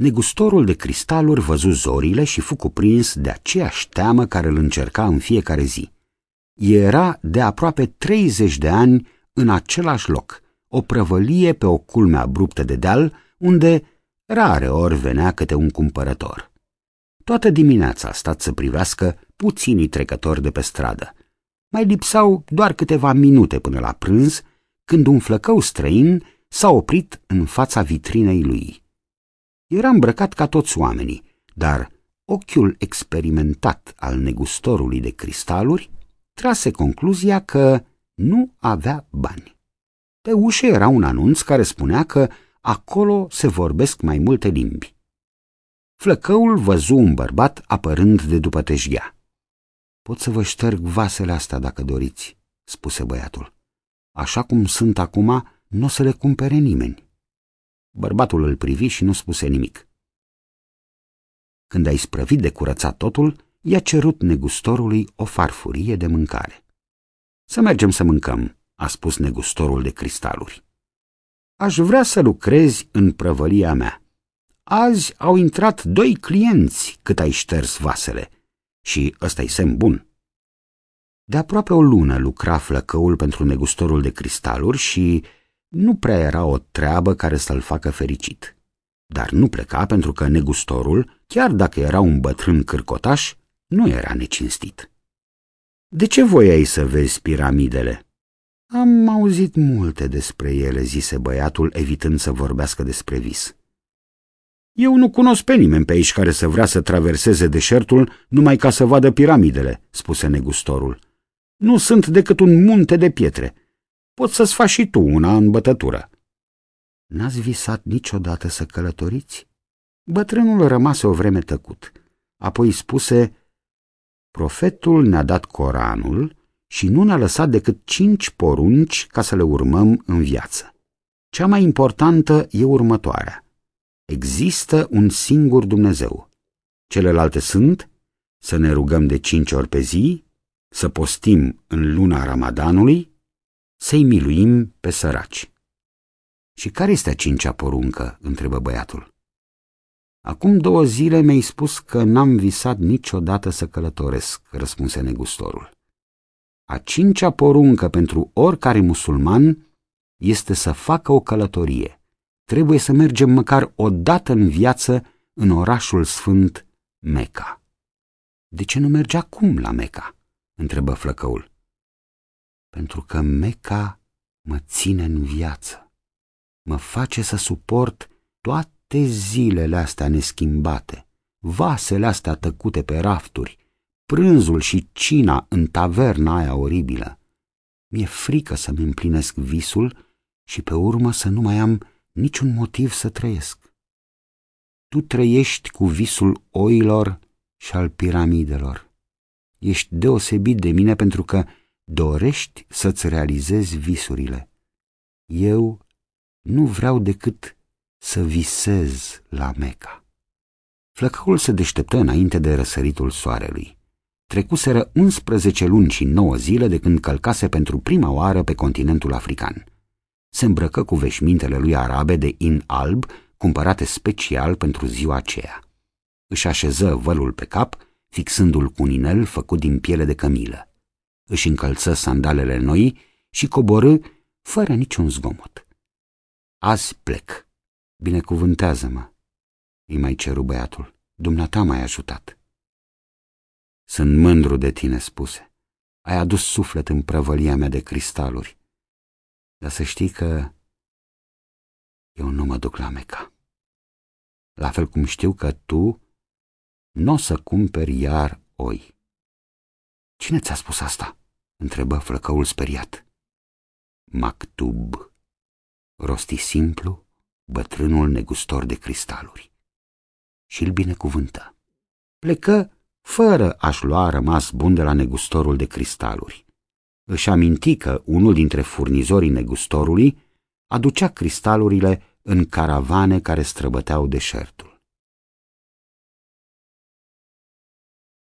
Negustorul de cristaluri văzu zorile și fu cuprins de aceeași teamă care îl încerca în fiecare zi. Era de aproape 30 de ani în același loc, o prăvălie pe o culme abruptă de deal, unde rare ori venea câte un cumpărător. Toată dimineața a stat să privească puținii trecători de pe stradă. Mai lipsau doar câteva minute până la prânz, când un flăcău străin s-a oprit în fața vitrinei lui. Era îmbrăcat ca toți oamenii, dar ochiul experimentat al negustorului de cristaluri trase concluzia că nu avea bani. Pe ușă era un anunț care spunea că acolo se vorbesc mai multe limbi. Flăcăul văzu un bărbat apărând de după teșghea. "Pot să vă șterg vasele astea dacă doriți," spuse băiatul. "Așa cum sunt acum, nu o să le cumpere nimeni." Bărbatul îl privi și nu spuse nimic. Când a isprăvit de curățat totul, i-a cerut negustorului o farfurie de mâncare. "Să mergem să mâncăm," a spus negustorul de cristaluri. "Aș vrea să lucrezi în prăvălia mea. Azi au intrat 2 clienți cât ai șters vasele și ăsta-i semn bun." De aproape o lună lucra flăcăul pentru negustorul de cristaluri și nu prea era o treabă care să-l facă fericit. Dar nu pleca pentru că negustorul, chiar dacă era un bătrân cârcotaș, nu era necinstit. "De ce voiai să vezi piramidele?" "Am auzit multe despre ele," zise băiatul, evitând să vorbească despre vis. "Eu nu cunosc pe nimeni pe aici care să vrea să traverseze deșertul numai ca să vadă piramidele," spuse negustorul. "Nu sunt decât un munte de pietre. Poți să-ți faci și tu una în bătătură." "N-ați visat niciodată să călătoriți?" Bătrânul rămase o vreme tăcut. Apoi spuse: "Profetul ne-a dat Coranul și nu ne-a lăsat decât 5 porunci ca să le urmăm în viață. Cea mai importantă e următoarea: există un singur Dumnezeu. Celelalte sunt să ne rugăm de 5 ori pe zi, să postim în luna Ramadanului, să-i miluim pe săraci." "Și care este a 5-a poruncă?" întrebă băiatul. "Acum 2 zile mi-ai spus că n-am visat niciodată să călătoresc," răspunse negustorul. "A 5-a poruncă pentru oricare musulman este să facă o călătorie. Trebuie să mergem măcar o dată în viață în orașul sfânt Meca." "De ce nu merge acum la Meca?" întrebă flăcăul. "Pentru că Meca mă ține în viață, mă face să suport toate zilele astea neschimbate, vasele astea tăcute pe rafturi, prânzul și cina în taverna aia oribilă. Mi-e frică să-mi împlinesc visul și pe urmă să nu mai am niciun motiv să trăiesc. Tu trăiești cu visul oilor și al piramidelor. Ești deosebit de mine pentru că dorești să-ți realizezi visurile. Eu nu vreau decât să visez la Meca." Flăcăul se deșteptă înainte de răsăritul soarelui. Trecuseră 11 luni și 9 zile de când călcase pentru prima oară pe continentul african. Se îmbrăcă cu veșmintele lui arabe de in alb, cumpărate special pentru ziua aceea. Își așeză vălul pe cap, fixându-l cu un inel făcut din piele de cămilă. Își încălță sandalele noi și coborâ fără niciun zgomot. "Azi plec. Binecuvântează-mă," îi mai ceru băiatul. "Dumneata m-ai ajutat." "Sunt mândru de tine," spuse. "Ai adus suflet în prăvălia mea de cristaluri. Dar să știi că eu nu mă duc la Meca. La fel cum știu că tu n-o să cumperi iar oi." "Cine ți-a spus asta?" întrebă flăcăul speriat. "Maktub," rosti simplu bătrânul negustor de cristaluri. Și îl binecuvântă. Plecă fără a-și lua rămas bun de la negustorul de cristaluri. Își aminti că unul dintre furnizorii negustorului aducea cristalurile în caravane care străbăteau deșertul.